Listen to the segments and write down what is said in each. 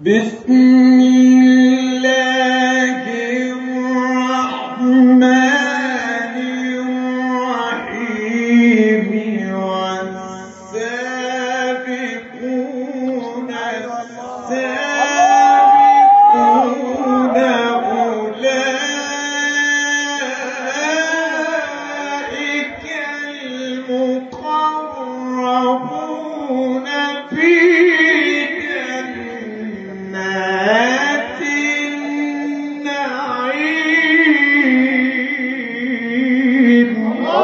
بسم الله الرحمن الرحيم والسابقون السابقون أولئك المقربون في جنات النعيم.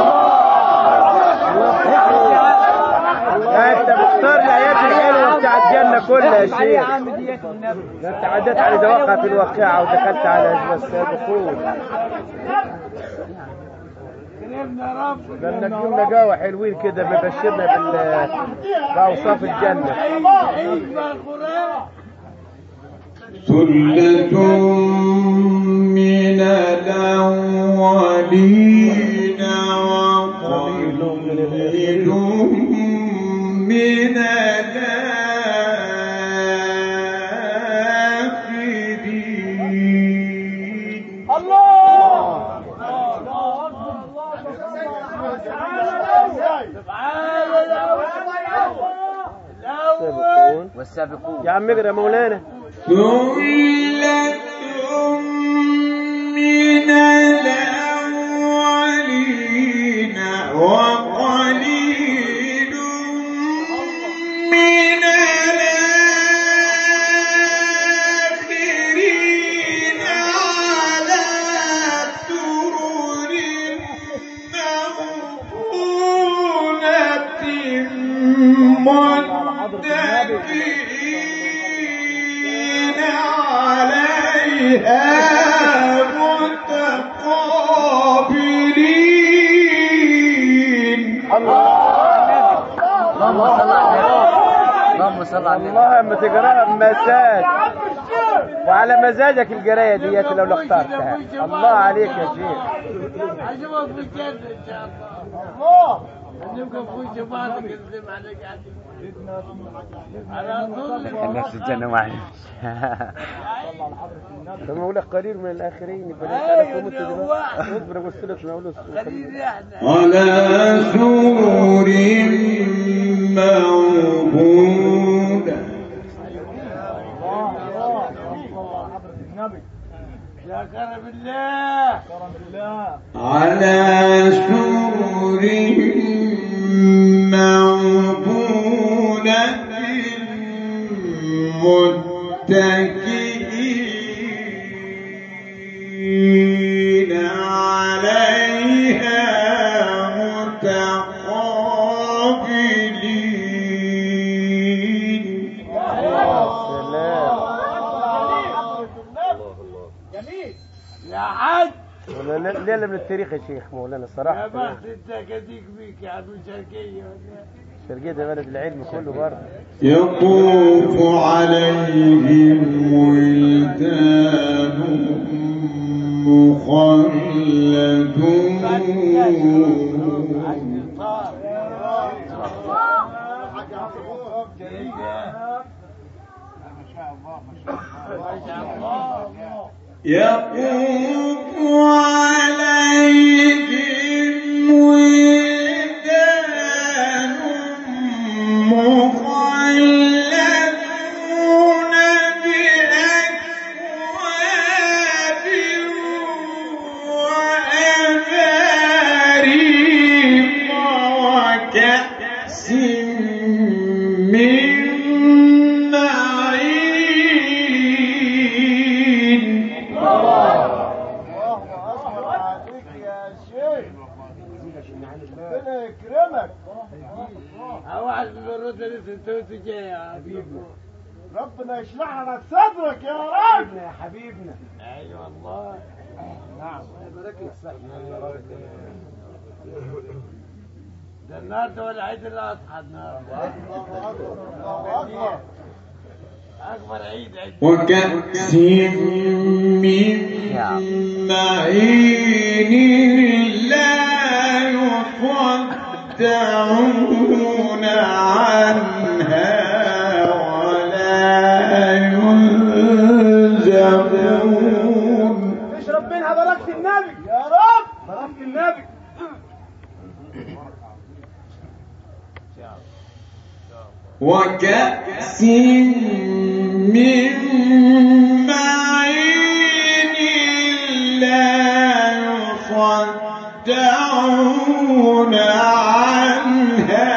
انت مختار الايات الحلوه بتاع الجنه كلها يا شيخ. ده انت عديت على دواقع في الواقعه ودخلت على السابقون. ده النجوم نجاوة حلوين كده بيبشرنا بأوصاف الجنة. ثلة من الأولين وقليل من الآخرين. والسابقون يا عم اقرا مولانا. ثلة من الأولين وقليل من الآخرين على سرر موضونة متكئين عليها متقابلين. اللهم صل على النبي. اللهم تقراها بمزاج وعلى مزاجك القرايه ديت لو اخترتها. الله عليك يا شيخ. اشوفك في الجنه ان شاء الله. نبقى في جماعتك نسلم عليك على طول الناس في الجنه معي. ثم اقول لك قليل من الاخرين. اصبر قلت لك نقول على سرر موضونة. يا كرم الله على سرر موضونة متكئين عليها متقابلين. يا حاج ليلة من التاريخ يا شيخ مولانا الصراحة. يا بخت انت كديك بيك يا عم شرقية. شرقية ده بلد العلم كله برضه. يطوف عليهم ولدان مخلدون. يطوف عليهم ولدان مخلدون بأكواب وأباريق وكأس من معين. ربنا يكرمك. واحد من الرد اللي سنتوتي جاي يا حبيبنا. ربنا يشرح لك صدرك يا راجل يا حبيبنا. ايوه والله. نعم يبارك لك صحتك. ده النهارده ولا عيد الاضحى النهارده. اكبر عيد وكأس من معين لا يصدعون عنها ولا ينزلون. وكأس من معين لا يصدعون عنها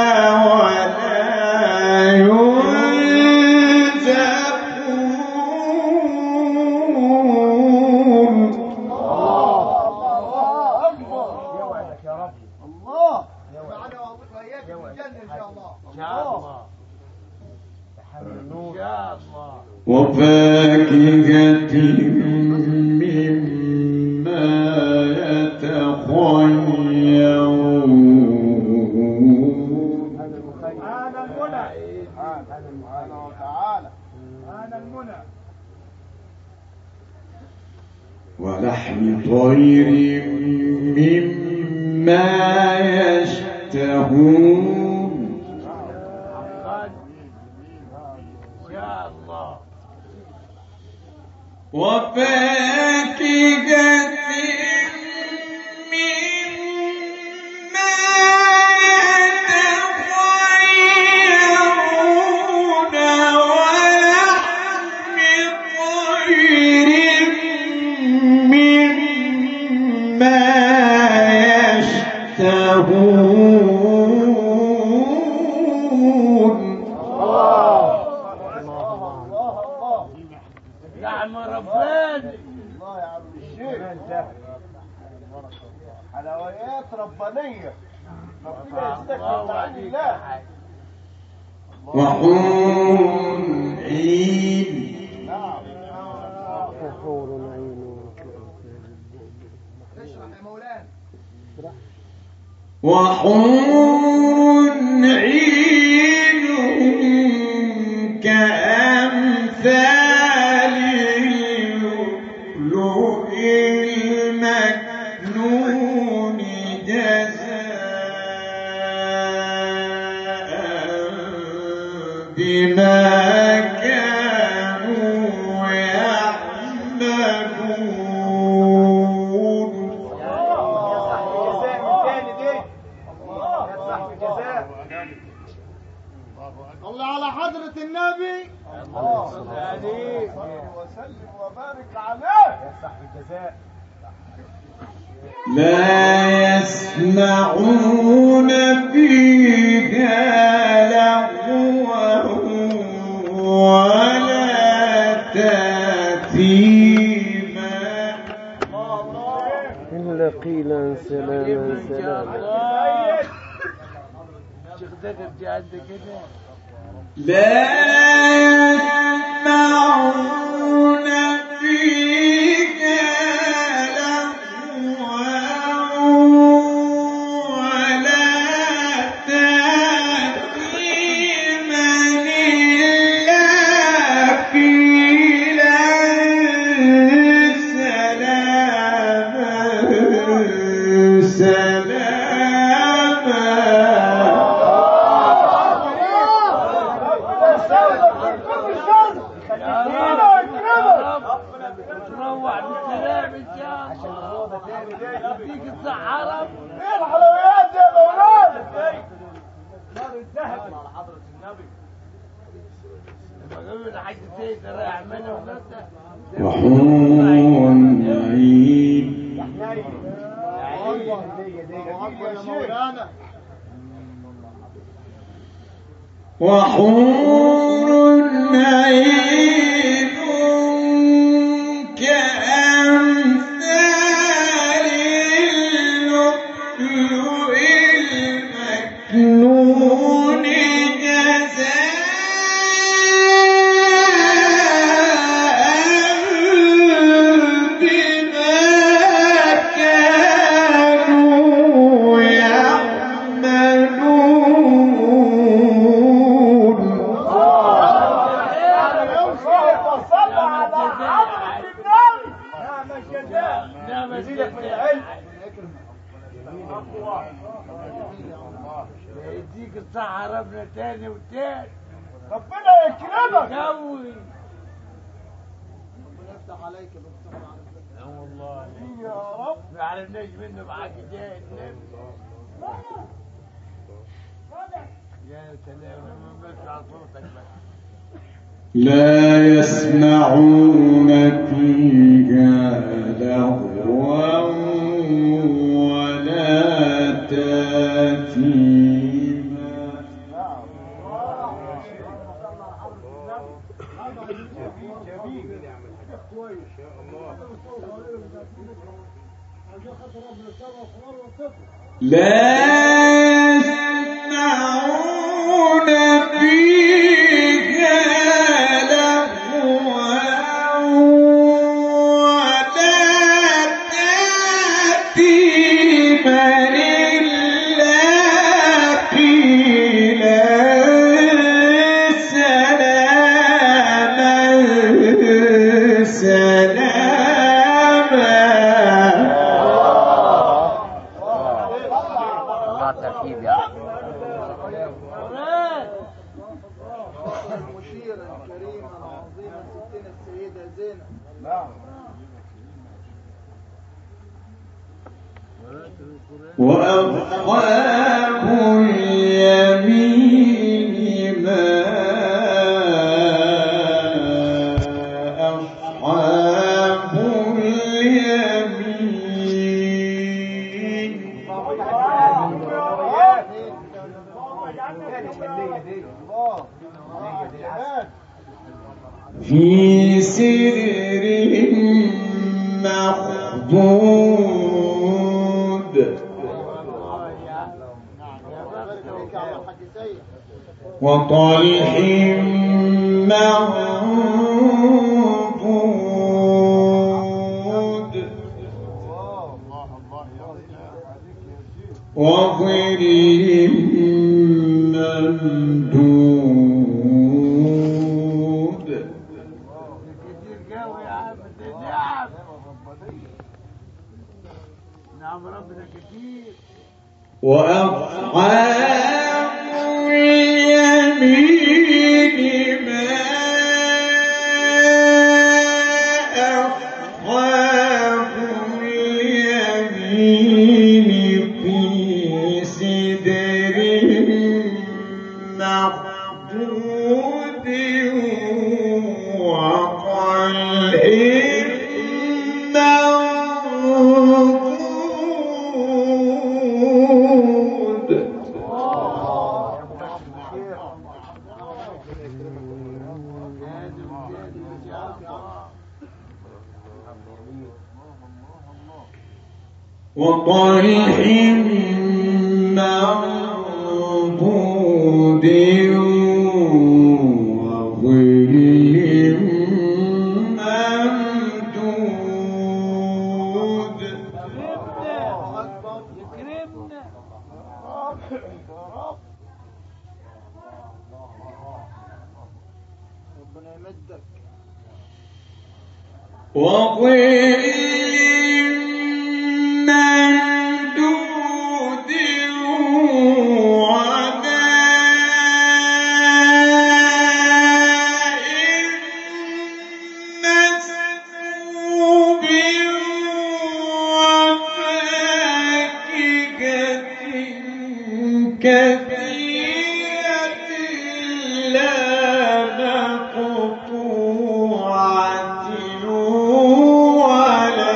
ولا ينزفون. الله أكبر. يوعدك يا رب. الله معنا وإياك في الجنة إن شاء الله. إن شاء الله. إن شاء الله. وفاكهة مما يتخيرون. أنا المنى. سبحانه وتعالى. أنا المنى. ولحم طير مما يشتهون. وفاكهة مما يتخيرون ولحم طير مما يشتهون. نعم رباني. الله يا عم الشيخ. حلويات ربانية. ربنا يستكبر عن الله. وحور عين. نعم. وحور عين. اشرح يا مولانا. وحور عين كأمثال اللؤلؤ المكنون جزاء بما كانوا يعملون. الله على حضرة النبي. الله صل عليه وسلم وبارك عليه. يصح الجزاء. لا يسمعون فيها لغوا ولا تأثيما إلا قيلا سلاما سلاما. شيخ زكي عندك كده. لا يسمعون فيها لغوا ولا تأثيما إلا قيلا سلاما سلاما. تروح بالسلام ان شاء الله. يديك الصحة رب. ايه الحلويات يا مولانا؟ نار الذهب على حضرة النبي. لما قالوا لي حاج سيد رايح منه ونفسه. وحور عين. وحور عين كأمثال اللؤلؤ المكنون جزاء بما كانوا يعملون. يديك الصحة ربنا تاني وتاني. ربنا يكرمك. قوي. ربنا يفتح عليك بالصبر على الفتح. والله يا رب. ما عرفناش منه معاك جاي. لا يسمعون فيها لغوا ولا تأثيما لا يسمعون فيها لغوا ولا تأثيما إلا قيلا سلاما سلاما. ترتيب يعني المشيرة الكريمة العظيمة ستنا السيدة زينب. وأصحاب اليمين ما أصحاب اليمين في سدر مخضود وطلح منضود وظل ممدود نعم ربنا كتير. وأصحاب اليمين ما أصحاب اليمين في سدر مخضود وطلح منضود وطلح منضود وظل ممدود يكرمنا ربنا يمدك. وظل ممدود وماء مسكوب وفاكهة كثيرة لا مقطوعة ولا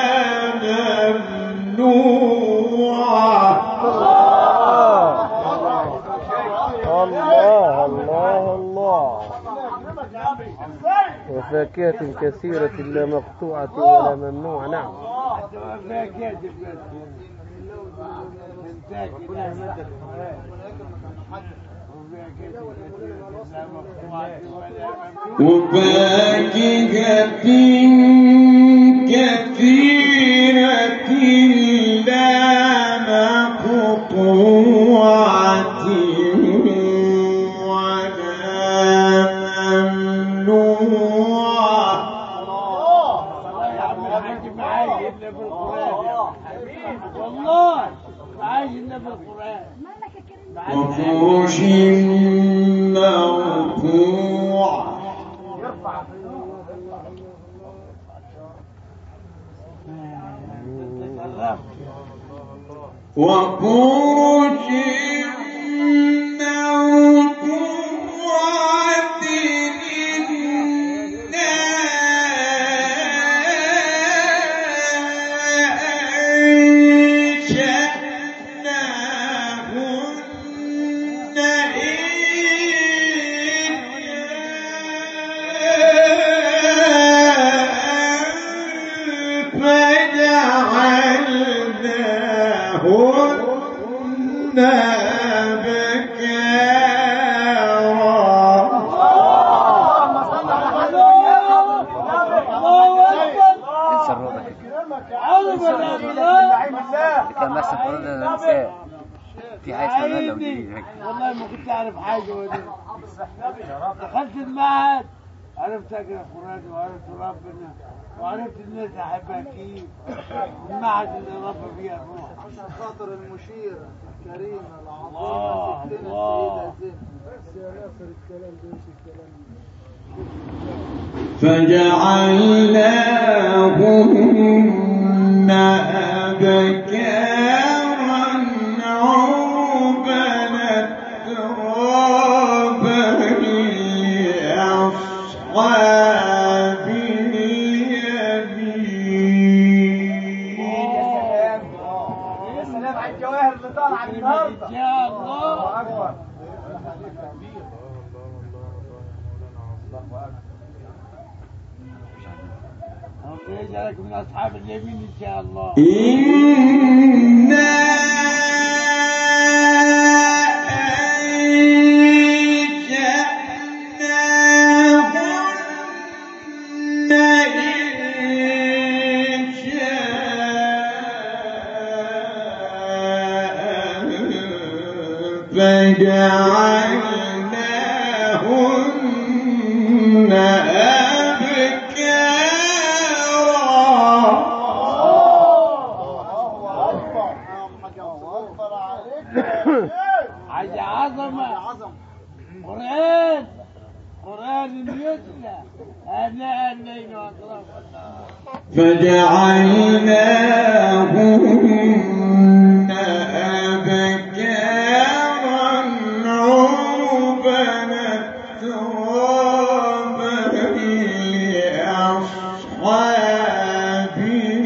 ممنوعة. الله الله الله. وفاكهة كثيرة لا مقطوعة ولا ممنوعة. نعم. وفاكهة كثيرة لا مقطوعة ولا ممنوعة. والله عايزنا بالقرآن. وفرش مرفوعة وفرش مرفوعة كان مرسم قرآن النساء في حاجة والله ما كنت أعرف حاجة دخلت المعهد عرفت أقرأ قرآن وعرفت ربنا وعرفت الناس أحبها كيف المعهد اللي ربى فيها الروح عشان خاطر المشير الكريم الله الله فجعلناهن أبكارا عربا ترابا لأصحاب اليمين. يا سلام على الجواهر اللي طالعه النهارده يا الله اكبر. ربنا يجعلك من أصحاب اليمين إن شاء الله. إنا فجعلناهن حاجة عظمة قرآن يتلى أنا الليل وأطراف النهار. فجعلناهن أبكارا عربا ترابا لأصحاب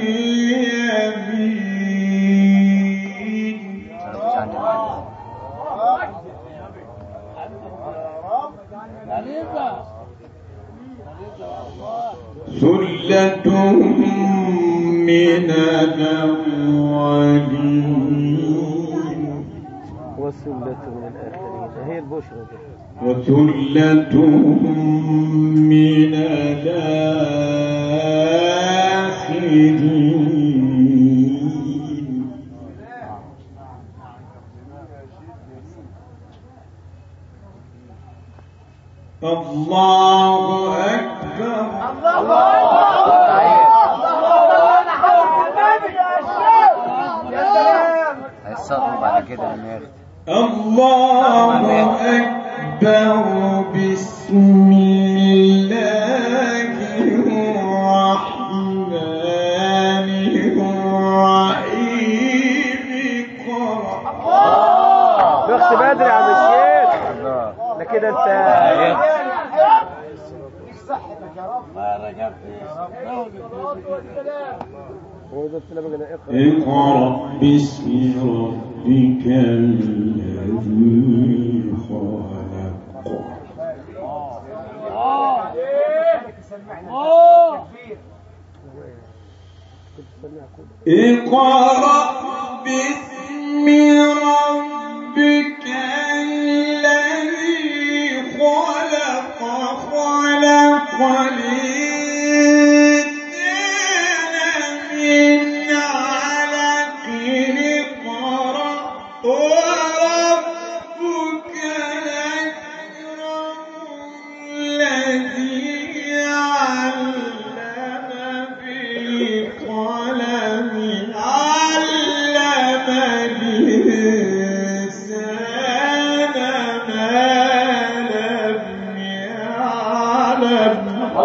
اليمين. ثلة من الأولين وثلة من الآخرين. هي البشرى دي. وثلة من الآخرين. الله أكبر. هيصطدموا بعد كده لما ياخد. الله أكبر. بسم الله الرحمن الرحيم. شخص بدري يا عم الشيخ. ده كده انت ما رجعت هو ده بقى اقرا. اقرأ باسم ربك الذي خلق. اقرأ باسم ربك الذي خلق. خلق الإنسان من علق. اقرأ وربك الأكرم الذي علم بالقلم. علم الإنسان ما لم يعلم.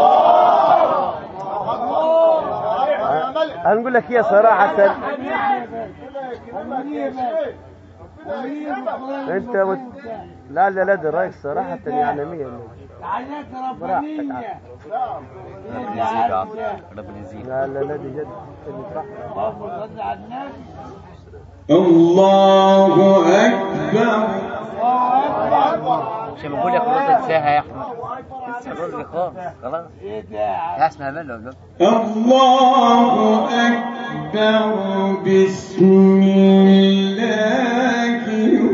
هنقول لك هي صراحة انت لا ده رايك صراحة يعني 100. عينات ربانية. ربنا يزيد. لا دي جد صح. اللهم صل على النبي. الله أكبر. مش بنقول يا خلاص تنساها يا احمد. تنسى خالص خلاص. ايه ده؟ اسمها منه. الله أكبر. بسم الله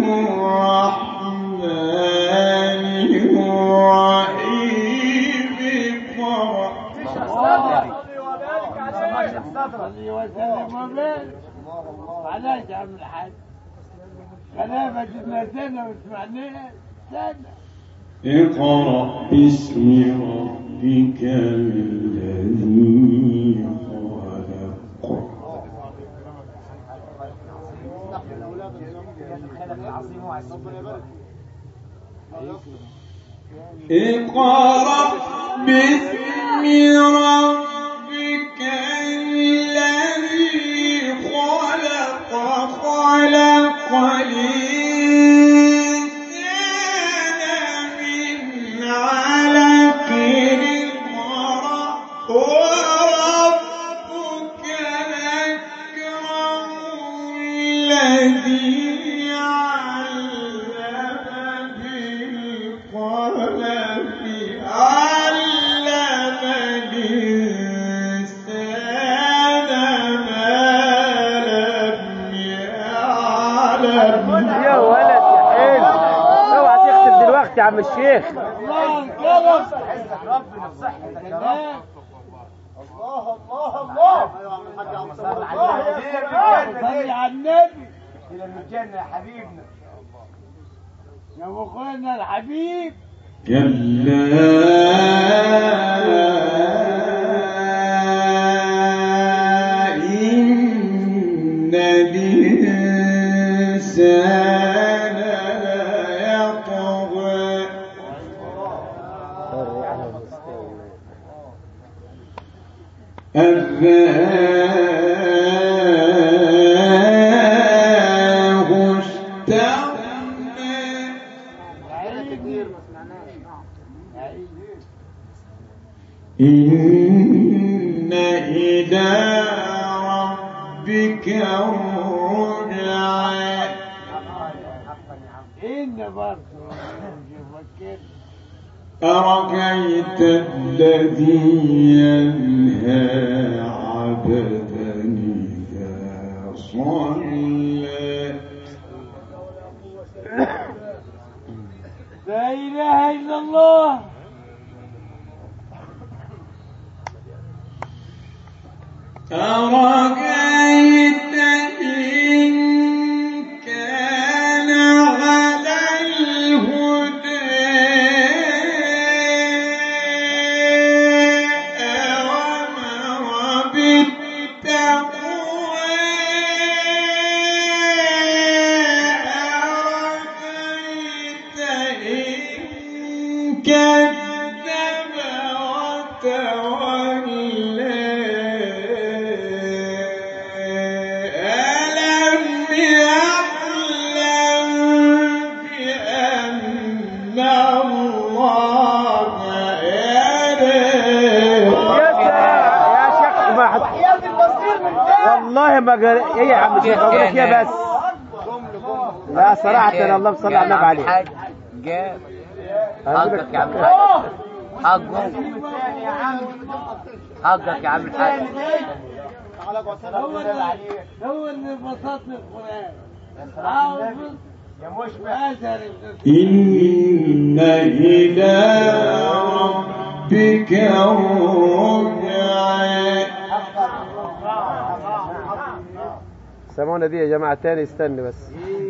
صلي وسلم وبارك. معلش يا عم الحاج، خلينا جبنا سنة وسمعناها سنة. اقرأ باسم ربك الذي خلق. اقرأ باسم ربك الذي خلق. خلق الإنسان من علق. وربك الأكرم الذي علم بالقلم. علم الإنسان ما لم يعلم. يا ولد يا حلو، اوعى تختم دلوقتي يا عم الشيخ. الله الكرم. ربنا بصحتك يا رب. الله الله الله. ايوه يا عم الحاج عم صل على النبي. الى الجنه يا حبيبنا يا ابو اخونا الحبيب. كلا إن الإنسان ليطغى. أن رآه استغنى. إن إلى ربك الرجعى. إن برضه يفكر. أرأيت الذي ينهى عبدا إذا صلى. لا إله إلا الله. أرأيت إن كان على الهدى وأمر بالتقوى. أرأيت إن كذب وتولى. والله ما قال ايه يا عم الشيخ، اقول لك ايه بس. لا صراحة انا اللهم صل على النبي عليه. الحاج جاب حقك يا عم الحاج، حقك حقك يا عم الحاج. هو اللي بسطني القرآن. حافظ يا مشبع. إن إلى ربك الرجعى. سمعونا دي يا جماعة تاني، استني بس.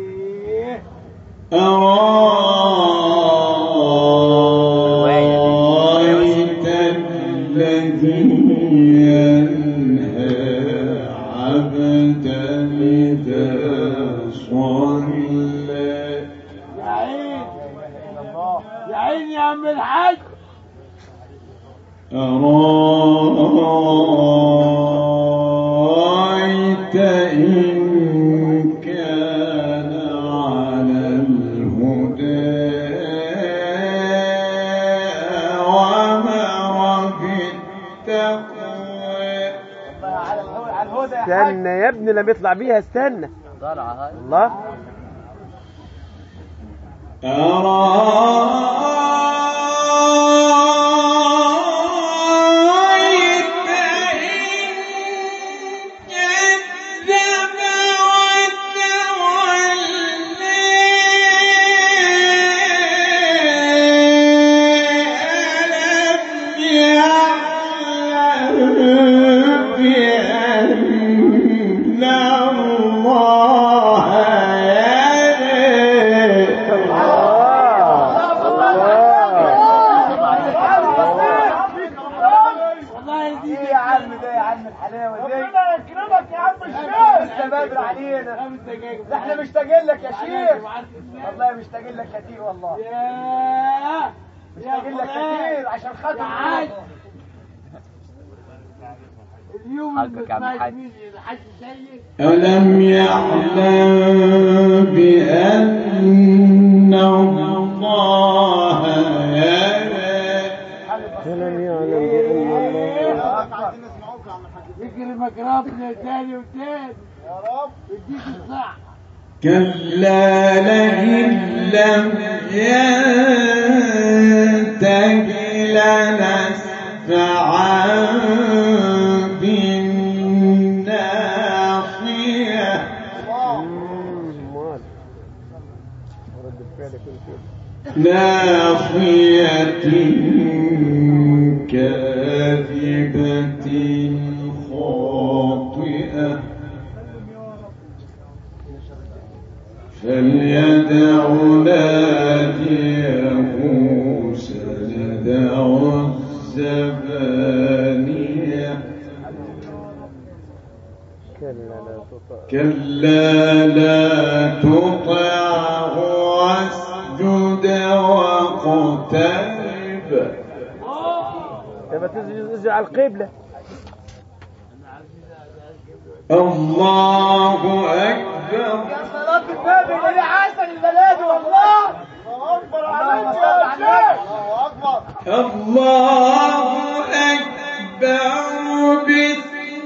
أرأيت الذي ينهى عبدا إذا صلى. يا عين يا عين يا عم الحاج. أرأيت إن كان على الهدى وأمر بالتقوى. على الهدى يا حاج. استنى يا ابني لما يطلع بيها، استنى. طالعة هاي الله. ايه يا عم ده يا عم الحلاوه دي؟ ربنا يكرمك يا عم الشيخ. لسه بدري علينا. ده احنا مشتاقين لك يا شيخ. والله مشتاقين لك كتير والله. مشتاقين لك كتير عشان خاطر اليوم الحج سيد. ألم يعلم بأن الله يرى. ألم يعلم بأن الله عايزين نسمعوك يا عم الحاج. يكرمك ربنا تاني وتاني يا رب يديك الصحة. كلا لئن لم ينته لنسفعا بالناصية. ناصية كاذبة خاطئة فليدع ناديه سندع الزبانية. كلا لا تطعه واسجد واقترب. تبقى تزج على القبلة. الله أكبر. يا صلاة النبي اللي عسل البلاد والله. الله أكبر عليك يا شيخ. الله أكبر. بسم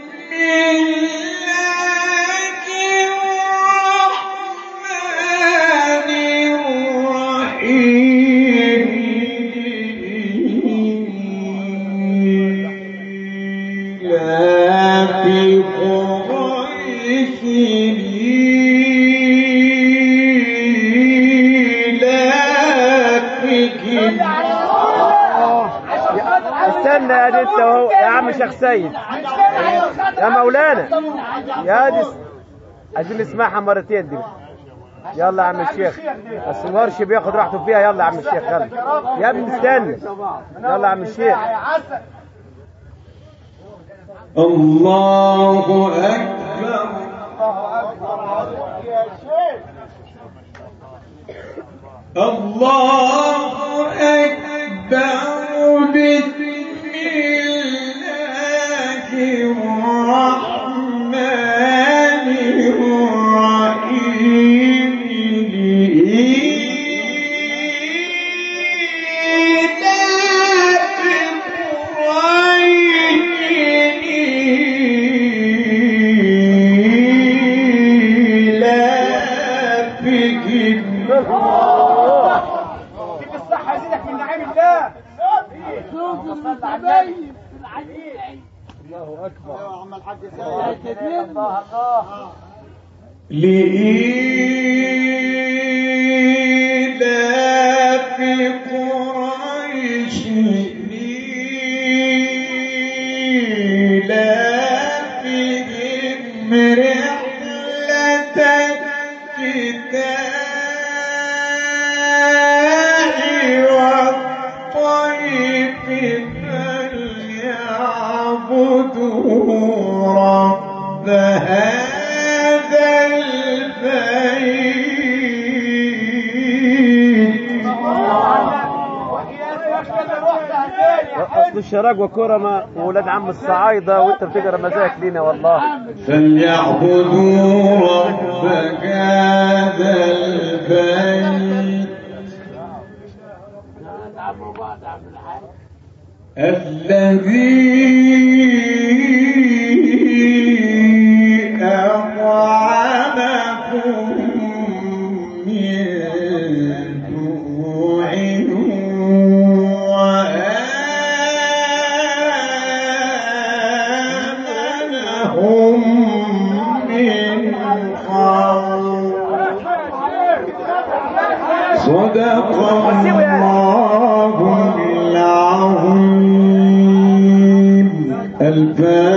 استنى يا دي انت وهو يا عم شيخ سيد يا مولانا يا دي عايزين نسمعها مرتين دي. يلا يا عم الشيخ بس الورش بياخد راحته فيها. يلا يا عم الشيخ يلا يا ابني استنى. يلا يا عم الشيخ. الله أكبر. الله أكبر. بسم الله الرحمن الرحيم. الله أكبر. يا عم الحاج سيد. الله الله. لإيلاف قريش إيلافهم رحلة الشتاء والصيف فليعبدوا رب هذا البيت. اصل الشراج وكرمة وولاد عم الصعايدة وانت بتقرا مزاك لينا والله. فليعبدوا رب هذا البيت الذي أطعمكم من جوع وآمنهم من خوف. صدق الله العظيم. الفاتحة.